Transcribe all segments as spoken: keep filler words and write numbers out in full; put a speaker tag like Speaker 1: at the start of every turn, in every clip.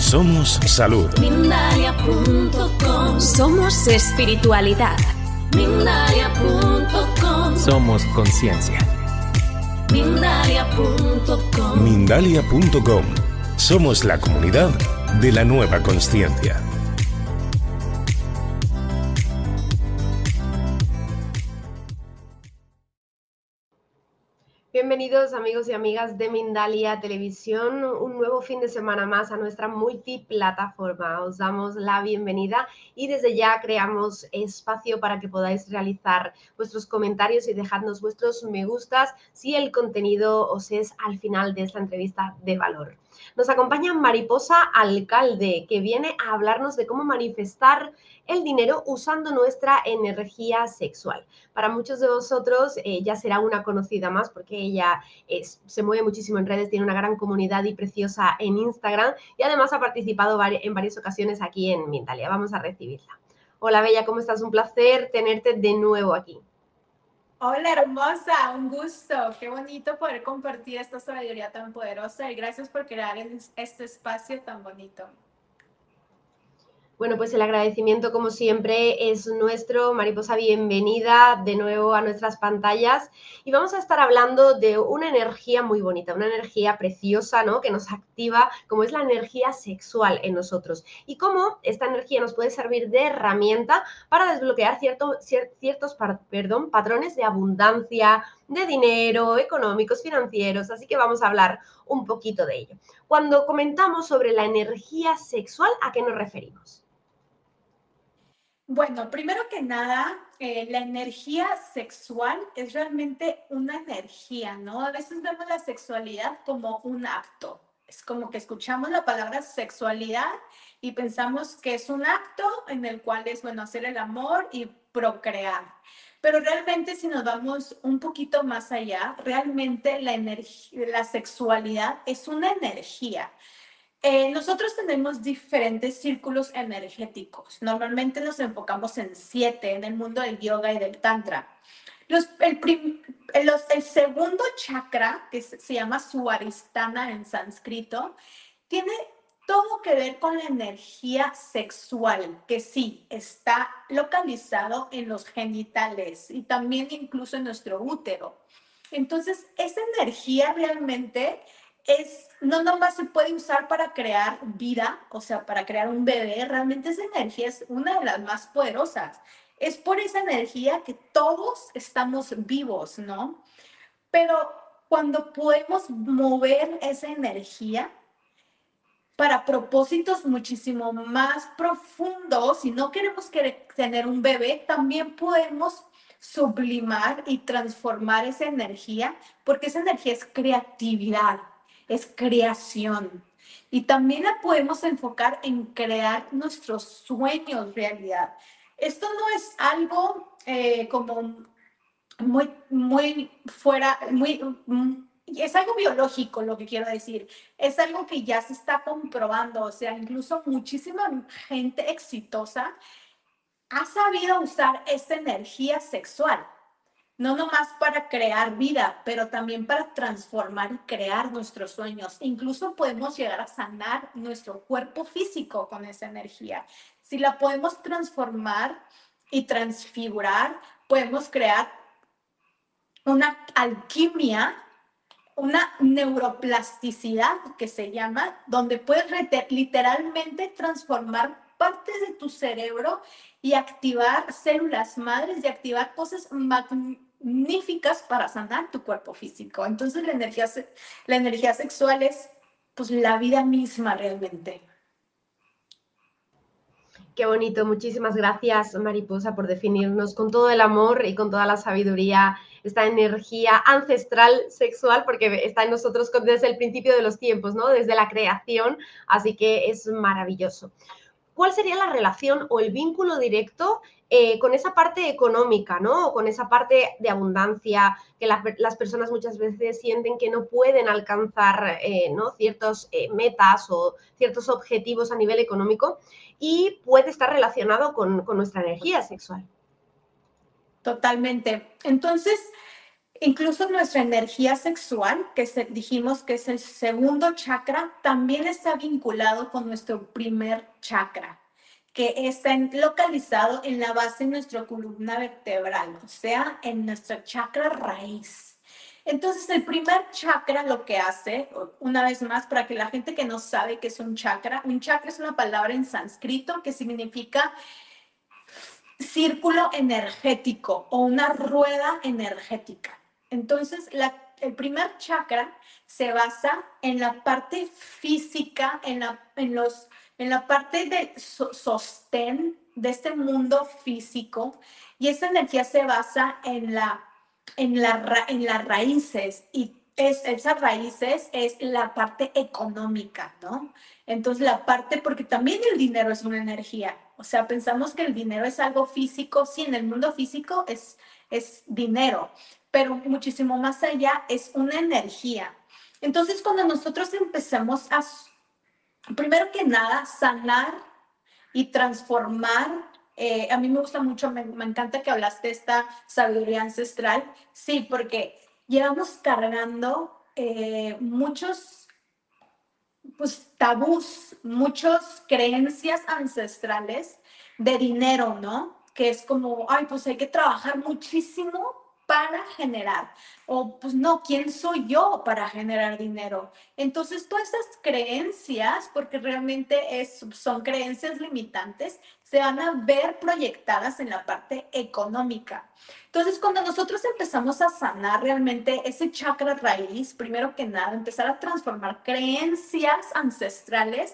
Speaker 1: Somos salud.
Speaker 2: Mindalia punto com.
Speaker 3: Somos espiritualidad.
Speaker 2: Mindalia punto com.
Speaker 4: Somos conciencia.
Speaker 2: Mindalia punto com.
Speaker 1: Mindalia punto com. Somos la comunidad de la nueva consciencia.
Speaker 5: Bienvenidos amigos y amigas de Mindalia Televisión, un nuevo fin de semana más a nuestra multiplataforma. Os damos la bienvenida y desde ya creamos espacio para que podáis realizar vuestros comentarios y dejadnos vuestros me gustas si el contenido os es al final de esta entrevista de valor. Nos acompaña Mariposa Alcalde, que viene a hablarnos de cómo manifestar el dinero usando nuestra energía sexual. Para muchos de vosotros eh, ya será una conocida más porque ella es, se mueve muchísimo en redes, tiene una gran comunidad y preciosa en Instagram y además ha participado en varias ocasiones aquí en Mindalia. Vamos a recibirla. Hola Bella, ¿cómo estás? Un placer tenerte de nuevo aquí.
Speaker 6: Hola hermosa, un gusto, qué bonito poder compartir esta sabiduría tan poderosa y gracias por crear este espacio tan bonito.
Speaker 5: Bueno, pues el agradecimiento como siempre es nuestro. Mariposa, bienvenida de nuevo a nuestras pantallas y vamos a estar hablando de una energía muy bonita, una energía preciosa, ¿no? Que nos activa, como es la energía sexual en nosotros y cómo esta energía nos puede servir de herramienta para desbloquear cierto, ciertos perdón, patrones de abundancia, de dinero, económicos, financieros, así que vamos a hablar un poquito de ello. Cuando comentamos sobre la energía sexual, ¿a qué nos referimos?
Speaker 6: Bueno, primero que nada, eh, la energía sexual es realmente una energía, ¿no? A veces vemos la sexualidad como un acto. Es como que escuchamos la palabra sexualidad y pensamos que es un acto en el cual es, bueno, hacer el amor y procrear. Pero realmente si nos vamos un poquito más allá, realmente la, energía, la sexualidad es una energía. Eh, nosotros tenemos diferentes círculos energéticos. Normalmente nos enfocamos en siete en el mundo del yoga y del tantra. Los, el, prim, los, el segundo chakra, que se, se llama Suaristana en sánscrito, tiene todo que ver con la energía sexual, que sí, está localizado en los genitales y también incluso en nuestro útero. Entonces, esa energía realmente es, no nomás se puede usar para crear vida, o sea, para crear un bebé, realmente esa energía es una de las más poderosas. Es por esa energía que todos estamos vivos, ¿no? Pero cuando podemos mover esa energía para propósitos muchísimo más profundos, si no queremos tener un bebé, también podemos sublimar y transformar esa energía, porque esa energía es creatividad, es creación. Y también la podemos enfocar en crear nuestros sueños realidad. Esto no es algo eh, como muy, muy fuera, muy... Es algo biológico lo que quiero decir, es algo que ya se está comprobando, o sea, incluso muchísima gente exitosa ha sabido usar esta energía sexual, no nomás para crear vida, pero también para transformar y crear nuestros sueños. Incluso podemos llegar a sanar nuestro cuerpo físico con esa energía. Si la podemos transformar y transfigurar, podemos crear una alquimia, una neuroplasticidad que se llama, donde puedes literalmente transformar partes de tu cerebro y activar células madres y activar cosas magníficas para sanar tu cuerpo físico. Entonces la energía, la energía sexual es pues la vida misma realmente.
Speaker 5: Qué bonito, muchísimas gracias Mariposa por definirnos con todo el amor y con toda la sabiduría esta energía ancestral sexual, porque está en nosotros desde el principio de los tiempos, ¿no? Desde la creación, así que es maravilloso. ¿Cuál sería la relación o el vínculo directo eh, con esa parte económica, ¿no? Con esa parte de abundancia que la, las personas muchas veces sienten que no pueden alcanzar, eh, ¿no? Ciertos eh, metas o ciertos objetivos a nivel económico y puede estar relacionado con, con nuestra energía sexual.
Speaker 6: Totalmente. Entonces, Incluso nuestra energía sexual, que se, dijimos que es el segundo chakra, también está vinculado con nuestro primer chakra, que está en, localizado en la base de nuestra columna vertebral, o sea, en nuestra chakra raíz. Entonces, el primer chakra lo que hace, una vez más, para que la gente que no sabe qué es un chakra, un chakra es una palabra en sánscrito que significa círculo energético o una rueda energética. Entonces, la, el primer chakra se basa en la parte física, en la, en los, en la parte de so, sostén de este mundo físico, y esa energía se basa en, la, en, la, en las raíces, y es, esas raíces es la parte económica, ¿no? Entonces la parte, porque también el dinero es una energía, o sea, pensamos que el dinero es algo físico, sí, en el mundo físico es, es dinero, pero muchísimo más allá es una energía. Entonces cuando nosotros empezamos a, primero que nada, sanar y transformar, eh, a mí me gusta mucho, me, me encanta que hablaste de esta sabiduría ancestral, sí, porque llevamos cargando eh, muchos pues, tabús, muchas creencias ancestrales de dinero, ¿no? Que es como, ay, pues hay que trabajar muchísimo para generar. O, pues no, ¿quién soy yo para generar dinero? Entonces, todas esas creencias, porque realmente es, son creencias limitantes, se van a ver proyectadas en la parte económica. Entonces, cuando nosotros empezamos a sanar realmente ese chakra raíz, primero que nada, empezar a transformar creencias ancestrales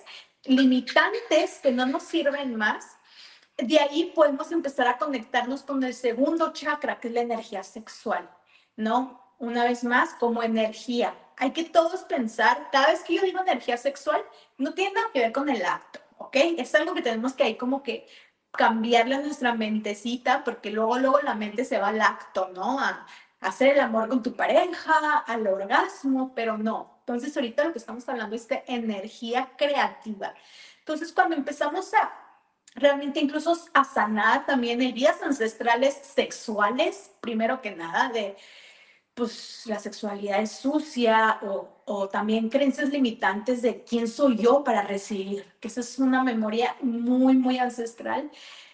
Speaker 6: limitantes que no nos sirven más, de ahí podemos empezar a conectarnos con el segundo chakra, que es la energía sexual, ¿no? Una vez más, como energía. Hay que todos pensar, cada vez que yo digo energía sexual, no tiene nada que ver con el acto, ¿ok? Es algo que tenemos que ahí como que cambiarle a nuestra mentecita, porque luego, luego la mente se va al acto, ¿no? A, a hacer el amor con tu pareja, al orgasmo, pero no. Entonces, ahorita lo que estamos hablando es de energía creativa. Entonces, cuando empezamos a realmente incluso a sanar también heridas ancestrales sexuales, primero que nada, de pues la sexualidad es sucia o, o también creencias limitantes de quién soy yo para recibir, que esa es una memoria muy, muy ancestral.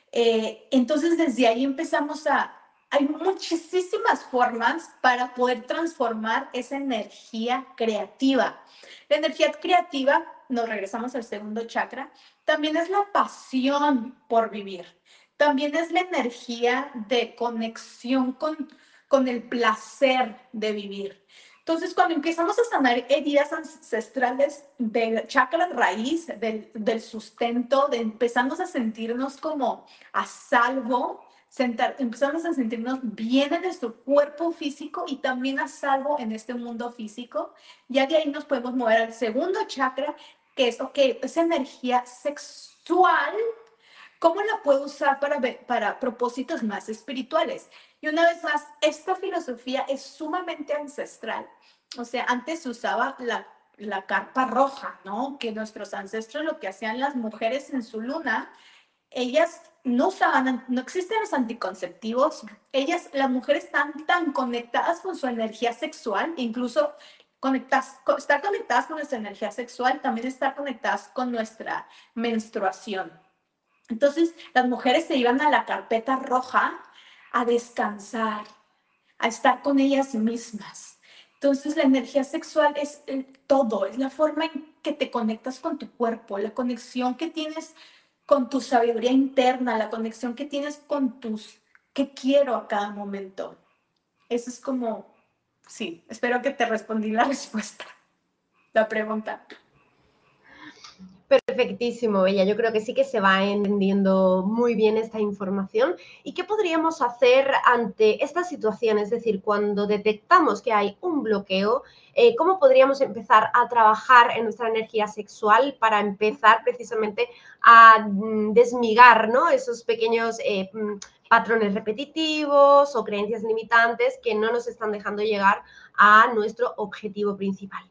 Speaker 6: Eh, entonces desde ahí empezamos a, hay muchísimas formas para poder transformar esa energía creativa. La energía creativa, nos regresamos al segundo chakra, también es la pasión por vivir. También es la energía de conexión con, con el placer de vivir. Entonces, cuando empezamos a sanar heridas ancestrales del chakra raíz, del, del sustento, de empezamos a sentirnos como a salvo, sentar, empezamos a sentirnos bien en nuestro cuerpo físico y también a salvo en este mundo físico, ya de ahí nos podemos mover al segundo chakra, que es, ok, esa energía sexual, ¿cómo la puedo usar para, para propósitos más espirituales? Y una vez más, esta filosofía es sumamente ancestral. O sea, antes se usaba la, la carpa roja, ¿no? Que nuestros ancestros, lo que hacían las mujeres en su luna, ellas no usaban, no existen los anticonceptivos, ellas, las mujeres están tan conectadas con su energía sexual, incluso conectadas, estar conectadas con nuestra energía sexual, también estar conectadas con nuestra menstruación. Entonces, las mujeres se iban a la carpeta roja a descansar, a estar con ellas mismas. Entonces, la energía sexual es todo, es la forma en que te conectas con tu cuerpo, la conexión que tienes con tu sabiduría interna, la conexión que tienes con tus qué quiero a cada momento. Eso es como, sí, espero que te respondí la respuesta, la pregunta.
Speaker 5: Perfectísimo, Bella. Yo creo que sí que se va entendiendo muy bien esta información. ¿Y qué podríamos hacer ante esta situación? Es decir, cuando detectamos que hay un bloqueo, eh, ¿cómo podríamos empezar a trabajar en nuestra energía sexual para empezar precisamente a mm, desmigar, ¿no? esos pequeños eh, patrones repetitivos o creencias limitantes que no nos están dejando llegar a nuestro objetivo principal?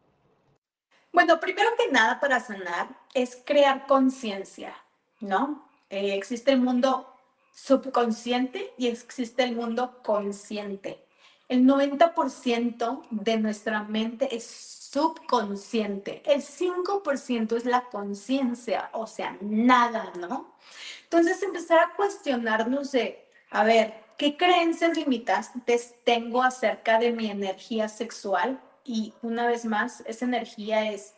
Speaker 6: Bueno, primero que nada para sanar es crear conciencia, ¿no? Eh, existe el mundo subconsciente y existe el mundo consciente. El noventa por ciento de nuestra mente es subconsciente. El cinco por ciento es la conciencia, o sea, nada, ¿no? Entonces empezar a cuestionarnos de, a ver, ¿qué creencias limitantes tengo acerca de mi energía sexual? Y una vez más, esa energía es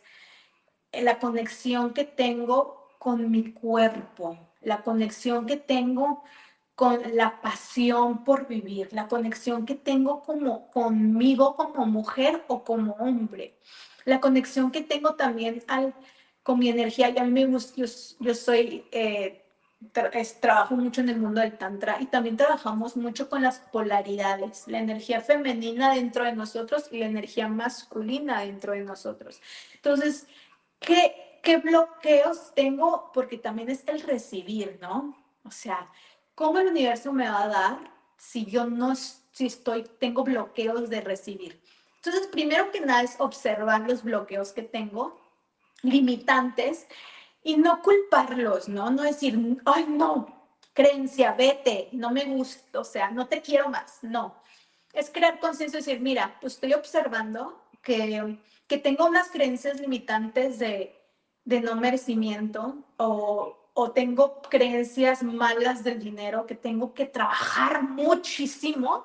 Speaker 6: la conexión que tengo con mi cuerpo, la conexión que tengo con la pasión por vivir, la conexión que tengo como, conmigo como mujer o como hombre, la conexión que tengo también al, con mi energía. Y a mí me gusta, yo, yo soy, eh, tra es, trabajo mucho en el mundo del tantra y también trabajamos mucho con las polaridades, la energía femenina dentro de nosotros y la energía masculina dentro de nosotros. Entonces, ¿qué, qué bloqueos tengo? Porque también es el recibir, ¿no? O sea, ¿cómo el universo me va a dar si yo no si estoy, tengo bloqueos de recibir? Entonces, primero que nada es observar los bloqueos que tengo, limitantes, y no culparlos, ¿no? No decir, ay, no, creencia, vete, no me gusta, o sea, no te quiero más, no. Es crear conciencia y decir, mira, pues estoy observando que, que tengo unas creencias limitantes de, de no merecimiento o o tengo creencias malas del dinero que tengo que trabajar muchísimo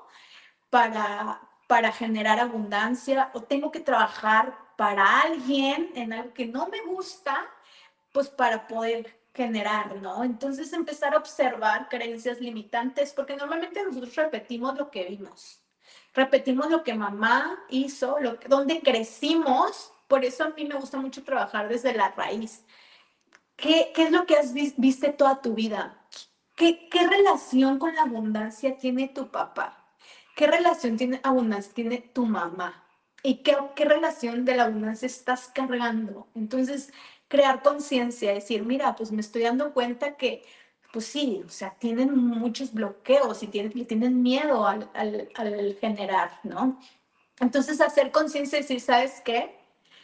Speaker 6: para, para generar abundancia, o tengo que trabajar para alguien en algo que no me gusta, pues para poder generar, ¿no? Entonces empezar a observar creencias limitantes, porque normalmente nosotros repetimos lo que vimos, repetimos lo que mamá hizo, lo que, donde crecimos. Por eso a mí me gusta mucho trabajar desde la raíz. ¿Qué, ¿Qué es lo que has visto toda tu vida? ¿Qué, ¿Qué relación con la abundancia tiene tu papá? ¿Qué relación tiene abundancia tiene tu mamá? ¿Y qué, qué relación de la abundancia estás cargando? Entonces, crear conciencia, decir, mira, pues me estoy dando cuenta que, pues sí, o sea, tienen muchos bloqueos y tienen, le tienen miedo al, al, al generar, ¿no? Entonces, hacer conciencia y decir, ¿sabes qué?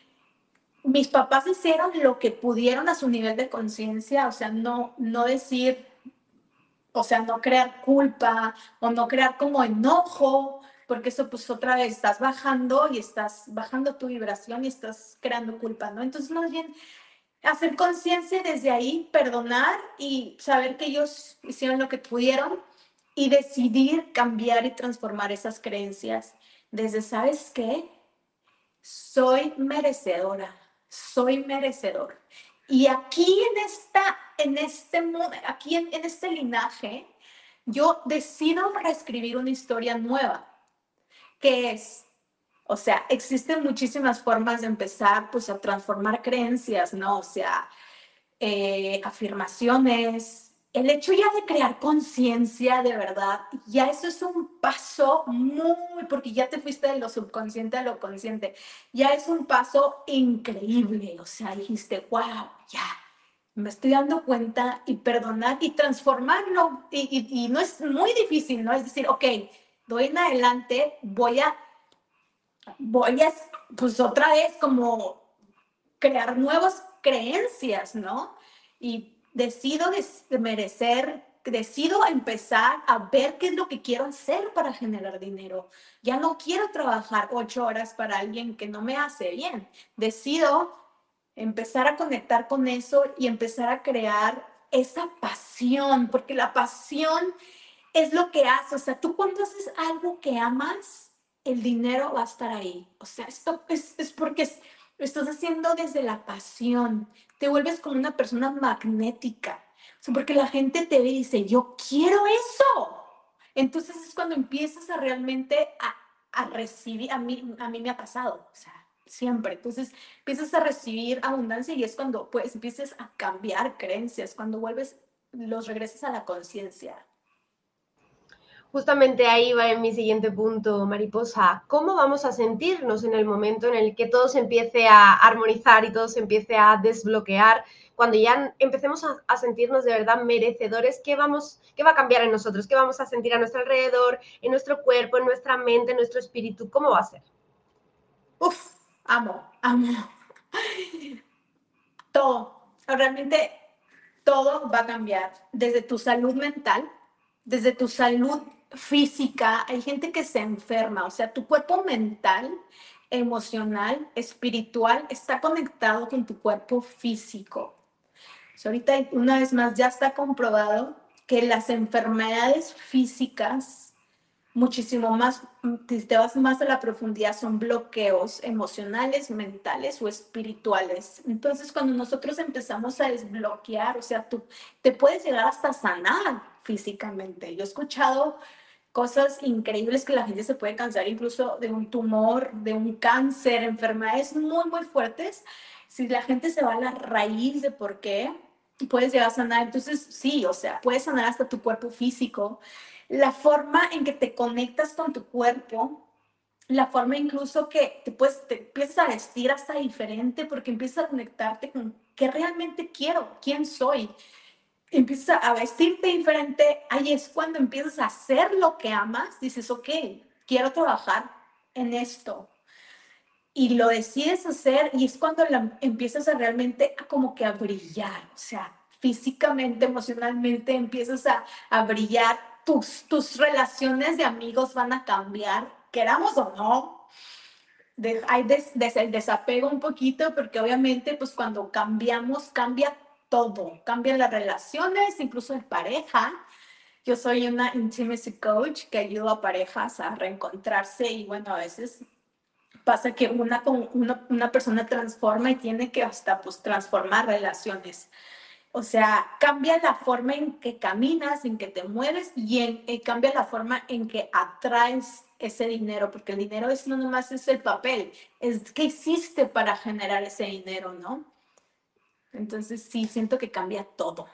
Speaker 6: Mis papás hicieron lo que pudieron a su nivel de conciencia, o sea, no, no decir, o sea, no crear culpa o no crear como enojo, porque eso pues otra vez estás bajando y estás bajando tu vibración y estás creando culpa, ¿no? Entonces, más bien, hacer conciencia desde ahí, perdonar y saber que ellos hicieron lo que pudieron y decidir cambiar y transformar esas creencias desde, ¿sabes qué? Soy merecedora. Soy merecedor. Y aquí en, esta, en este aquí en, en este linaje, yo decido reescribir una historia nueva, que es, o sea, existen muchísimas formas de empezar pues a transformar creencias, ¿no? O sea, eh, afirmaciones, el hecho ya de crear conciencia de verdad, ya eso es un paso muy, porque ya te fuiste de lo subconsciente a lo consciente, ya es un paso increíble, o sea, dijiste, wow, ya, me estoy dando cuenta y perdonar y transformarlo, y, y, y no es muy difícil, ¿no? Es decir, ok, doy en adelante, voy a, voy a, pues otra vez como crear nuevas creencias, ¿no? Y decido de merecer, decido empezar a ver qué es lo que quiero hacer para generar dinero. Ya no quiero trabajar ocho horas para alguien que no me hace bien. Decido empezar a conectar con eso y empezar a crear esa pasión, porque la pasión es lo que hace. O sea, tú cuando haces algo que amas, el dinero va a estar ahí. O sea, esto es, es porque es, lo estás haciendo desde la pasión. Te vuelves como una persona magnética. O sea, porque la gente te ve y dice, yo quiero eso. Entonces es cuando empiezas a realmente a, a recibir. A mí, a mí me ha pasado, o sea, siempre. Entonces empiezas a recibir abundancia y es cuando pues empiezas a cambiar creencias, cuando vuelves, los regresas a la conciencia.
Speaker 5: Justamente ahí va en mi siguiente punto, Mariposa. ¿Cómo vamos a sentirnos en el momento en el que todo se empiece a armonizar y todo se empiece a desbloquear? Cuando ya empecemos a, a sentirnos de verdad merecedores, ¿qué, vamos, ¿qué va a cambiar en nosotros? ¿Qué vamos a sentir a nuestro alrededor, en nuestro cuerpo, en nuestra mente, en nuestro espíritu? ¿Cómo va a ser?
Speaker 6: Uf, amo, amo. Todo, realmente todo va a cambiar. Desde tu salud mental, desde tu salud física, hay gente que se enferma, o sea, tu cuerpo mental, emocional, espiritual está conectado con tu cuerpo físico. So, ahorita una vez más ya está comprobado que las enfermedades físicas, muchísimo más, si te vas más a la profundidad, son bloqueos emocionales, mentales o espirituales. Entonces, cuando nosotros empezamos a desbloquear, o sea, tú te puedes llegar hasta sanar físicamente. Yo he escuchado cosas increíbles que la gente se puede cansar incluso de un tumor, de un cáncer, enfermedades muy, muy fuertes. Si la gente se va a la raíz de por qué, puedes llegar a sanar. Entonces, sí, o sea, puedes sanar hasta tu cuerpo físico. La forma en que te conectas con tu cuerpo, la forma incluso que te, puedes, te empiezas a vestir hasta diferente porque empiezas a conectarte con qué realmente quiero, quién soy. Empiezas a vestirte diferente, ahí es cuando empiezas a hacer lo que amas, dices, ok, quiero trabajar en esto. Y lo decides hacer y es cuando la, empiezas a realmente a como que a brillar, o sea, físicamente, emocionalmente empiezas a, a brillar, tus, tus relaciones de amigos van a cambiar, queramos o no. De, hay des, des, el desapego un poquito porque obviamente pues cuando cambiamos cambia todo, cambian las relaciones, incluso en pareja. Yo soy una intimacy coach que ayuda a parejas a reencontrarse y bueno, a veces pasa que una, una, una persona transforma y tiene que hasta pues transformar relaciones. O sea, cambia la forma en que caminas, en que te mueves y, en, y cambia la forma en que atraes ese dinero, porque el dinero es no nomás es el papel, es qué hiciste para generar ese dinero, ¿no? Entonces sí, siento que cambia todo.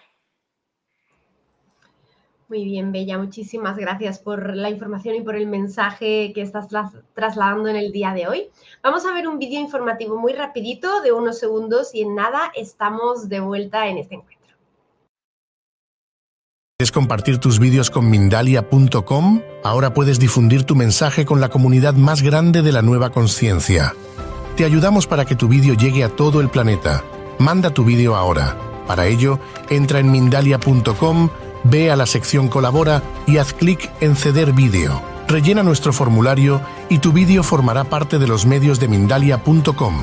Speaker 5: Muy bien, Bella, muchísimas gracias por la información y por el mensaje que estás trasladando en el día de hoy. Vamos a ver un vídeo informativo muy rapidito de unos segundos y en nada estamos de vuelta en este encuentro.
Speaker 1: ¿Quieres compartir tus vídeos con Mindalia punto com? Ahora puedes difundir tu mensaje con la comunidad más grande de la nueva conciencia. Te ayudamos para que tu vídeo llegue a todo el planeta. Manda tu vídeo ahora. Para ello, entra en Mindalia punto com, ve a la sección Colabora y haz clic en Ceder vídeo. Rellena nuestro formulario y tu vídeo formará parte de los medios de Mindalia punto com.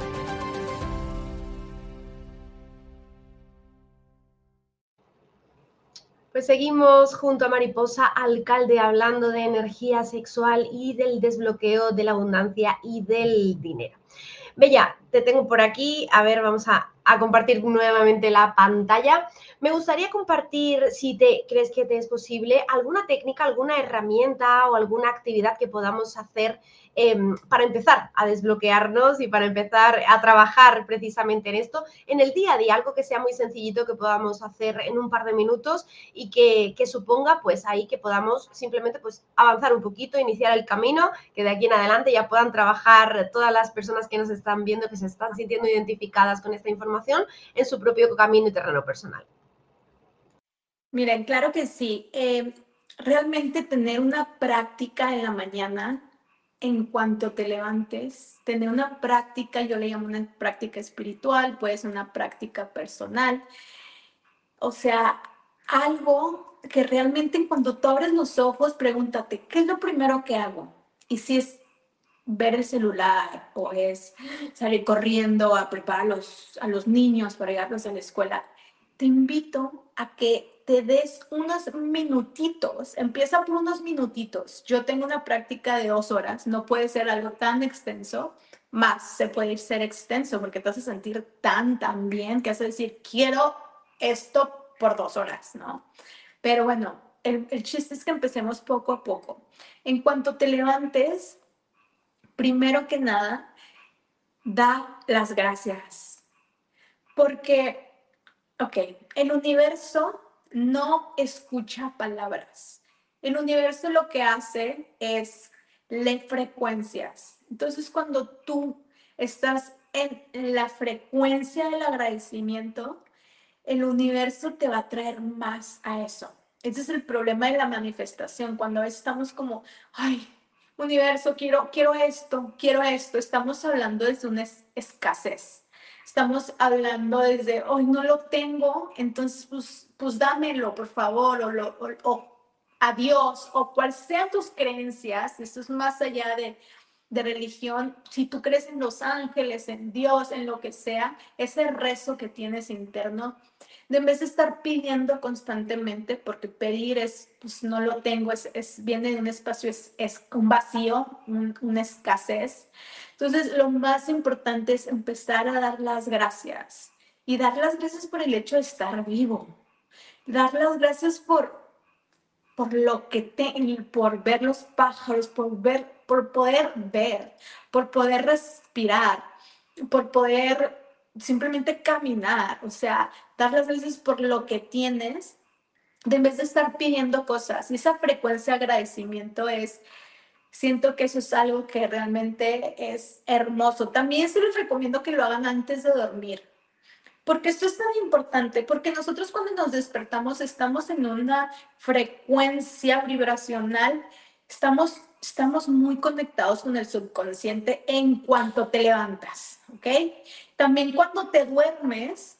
Speaker 5: Pues seguimos junto a Mariposa Alcalde hablando de energía sexual y del desbloqueo de la abundancia y del dinero. Bella, te tengo por aquí. A ver, vamos a, a compartir nuevamente la pantalla. Me gustaría compartir, si te crees que te es posible, alguna técnica, alguna herramienta o alguna actividad que podamos hacer eh, para empezar a desbloquearnos y para empezar a trabajar precisamente en esto, en el día a día, algo que sea muy sencillito que podamos hacer en un par de minutos y que, que suponga pues ahí que podamos simplemente pues avanzar un poquito, iniciar el camino, que de aquí en adelante ya puedan trabajar todas las personas que nos están viendo, que se están sintiendo identificadas con esta información en su propio camino y terreno personal.
Speaker 6: Miren, claro que sí. Eh, realmente tener una práctica en la mañana, en cuanto te levantes, tener una práctica, yo le llamo una práctica espiritual, puede ser una práctica personal. O sea, algo que realmente cuando tú abres los ojos, pregúntate, ¿qué es lo primero que hago? Y si es ver el celular o es salir corriendo a preparar a los, a los niños para llevarlos a la escuela, te invito a que te des unos minutitos, empieza por unos minutitos. Yo tengo una práctica de dos horas, no puede ser algo tan extenso, más se puede ser extenso porque te hace sentir tan, tan bien que hace decir, quiero esto por dos horas, ¿no? Pero bueno, el, el chiste es que empecemos poco a poco. En cuanto te levantes, primero que nada, da las gracias. Porque, ok, el universo no escucha palabras. El universo lo que hace es leer frecuencias. Entonces, cuando tú estás en la frecuencia del agradecimiento, el universo te va a traer más a eso. Ese es el problema de la manifestación. Cuando a veces estamos como, ay, universo, quiero, quiero esto, quiero esto. Estamos hablando desde una es- escasez. Estamos hablando desde, hoy no lo tengo, entonces pues, pues dámelo, por favor, o, lo, o, o a Dios o cual sean tus creencias, esto es más allá de, de religión, si tú crees en los ángeles, en Dios, en lo que sea, ese rezo que tienes interno, de en vez de estar pidiendo constantemente, porque pedir es, pues no lo tengo, es, es viene de un espacio, es, es un vacío, un, una escasez. Entonces, lo más importante es empezar a dar las gracias y dar las gracias por el hecho de estar vivo, dar las gracias por por lo que te, por ver los pájaros, por ver, por poder ver, por poder respirar, por poder simplemente caminar, o sea, dar las gracias por lo que tienes, de en vez de estar pidiendo cosas. Y esa frecuencia de agradecimiento es, siento que eso es algo que realmente es hermoso. También se les recomiendo que lo hagan antes de dormir. Porque esto es tan importante, porque nosotros cuando nos despertamos estamos en una frecuencia vibracional, estamos, estamos muy conectados con el subconsciente en cuanto te levantas, ¿ok? También cuando te duermes,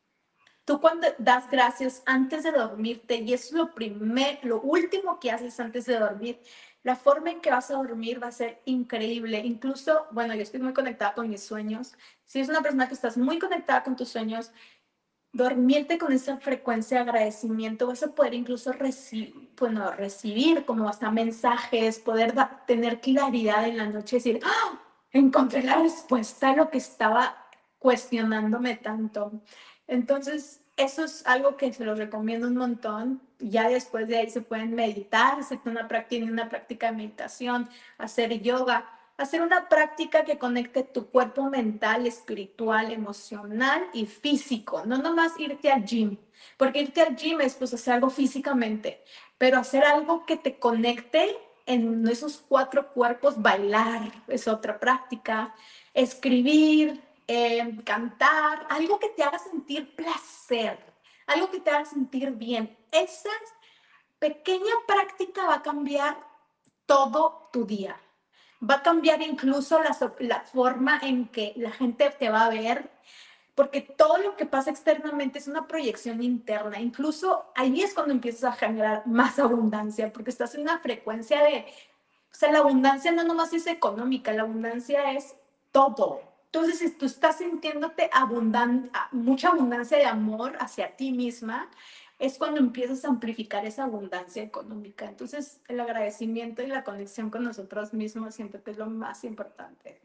Speaker 6: tú cuando das gracias antes de dormirte, y eso es lo primer, lo último que haces antes de dormir, la forma en que vas a dormir va a ser increíble. Incluso, bueno, yo estoy muy conectada con mis sueños. Si es una persona que estás muy conectada con tus sueños, dormirte con esa frecuencia de agradecimiento, vas a poder incluso recibir, bueno, recibir como hasta mensajes, poder da, tener claridad en la noche, decir, ¡oh! Encontré la respuesta a lo que estaba cuestionándome tanto. Entonces, eso es algo que se los recomiendo un montón. Ya después de ahí se pueden meditar, hacer una práctica, una práctica de meditación, hacer yoga, hacer una práctica que conecte tu cuerpo mental, espiritual, emocional y físico. No nomás irte al gym, porque irte al gym es pues hacer algo físicamente, pero hacer algo que te conecte en esos cuatro cuerpos. Bailar es otra práctica, escribir, eh, cantar, algo que te haga sentir placer, algo que te haga sentir bien. Esa pequeña práctica va a cambiar todo tu día. Va a cambiar incluso la, la forma en que la gente te va a ver, porque todo lo que pasa externamente es una proyección interna. Incluso ahí es cuando empiezas a generar más abundancia, porque estás en una frecuencia de, o sea, la abundancia no nomás es económica, la abundancia es todo. Entonces, si tú estás sintiéndote abundan, mucha abundancia de amor hacia ti misma, es cuando empiezas a amplificar esa abundancia económica. Entonces, el agradecimiento y la conexión con nosotros mismos siento que es lo más importante.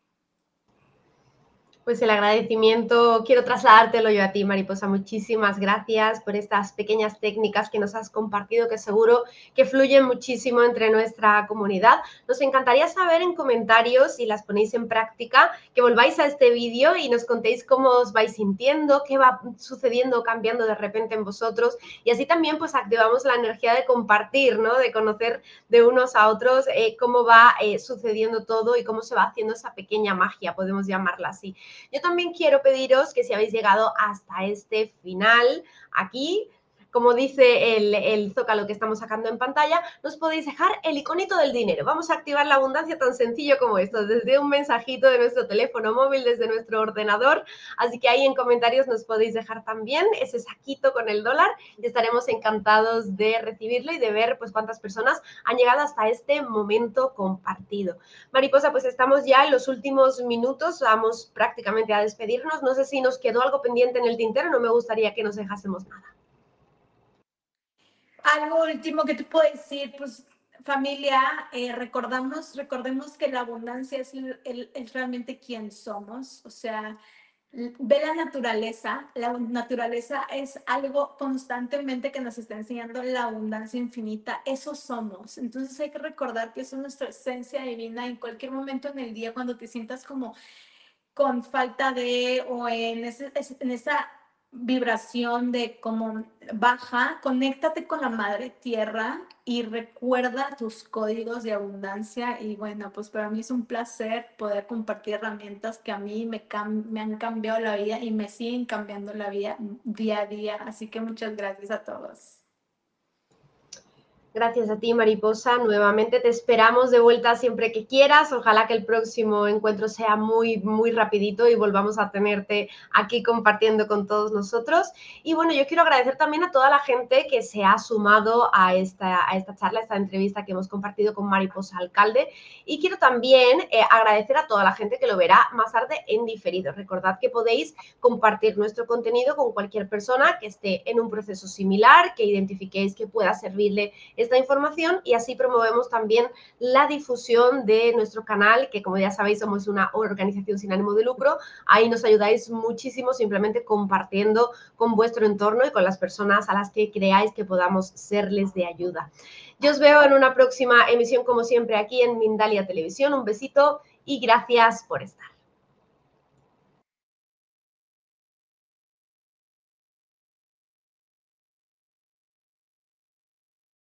Speaker 5: Pues el agradecimiento quiero trasladártelo yo a ti, Mariposa. Muchísimas gracias por estas pequeñas técnicas que nos has compartido, que seguro que fluyen muchísimo entre nuestra comunidad. Nos encantaría saber en comentarios, si las ponéis en práctica, que volváis a este vídeo y nos contéis cómo os vais sintiendo, qué va sucediendo o cambiando de repente en vosotros. Y así también pues activamos la energía de compartir, ¿no? De conocer de unos a otros eh, cómo va eh, sucediendo todo y cómo se va haciendo esa pequeña magia, podemos llamarla así. Yo también quiero pediros que si habéis llegado hasta este final, aquí, como dice el, el zócalo que estamos sacando en pantalla, nos podéis dejar el iconito del dinero. Vamos a activar la abundancia tan sencillo como esto, desde un mensajito de nuestro teléfono móvil, desde nuestro ordenador. Así que ahí en comentarios nos podéis dejar también ese saquito con el dólar y estaremos encantados de recibirlo y de ver pues cuántas personas han llegado hasta este momento compartido. Mariposa, pues estamos ya en los últimos minutos, vamos prácticamente a despedirnos. No sé si nos quedó algo pendiente en el tintero, no me gustaría que nos dejásemos nada.
Speaker 6: Algo último que te puedo decir, pues familia, eh, recordamos, recordemos que la abundancia es, el, el, es realmente quien somos, o sea, ve la naturaleza, la naturaleza es algo constantemente que nos está enseñando la abundancia infinita, eso somos, entonces hay que recordar que eso es nuestra esencia divina en cualquier momento en el día cuando te sientas como con falta de o en, ese, en esa vibración de como baja, conéctate con la madre tierra y recuerda tus códigos de abundancia. Y bueno, pues para mí es un placer poder compartir herramientas que a mí me, me han cambiado la vida y me siguen cambiando la vida día a día. Así que muchas gracias a todos.
Speaker 5: Gracias a ti, Mariposa. Nuevamente te esperamos de vuelta siempre que quieras. Ojalá que el próximo encuentro sea muy, muy rapidito y volvamos a tenerte aquí compartiendo con todos nosotros. Y bueno, yo quiero agradecer también a toda la gente que se ha sumado a esta, a esta charla, a esta entrevista que hemos compartido con Mariposa Alcalde. Y quiero también eh, agradecer a toda la gente que lo verá más tarde en diferido. Recordad que podéis compartir nuestro contenido con cualquier persona que esté en un proceso similar, que identifiquéis que pueda servirle esta información, y así promovemos también la difusión de nuestro canal, que como ya sabéis somos una organización sin ánimo de lucro. Ahí nos ayudáis muchísimo simplemente compartiendo con vuestro entorno y con las personas a las que creáis que podamos serles de ayuda. Yo os veo en una próxima emisión como siempre aquí en Mindalia Televisión. Un besito y gracias por estar.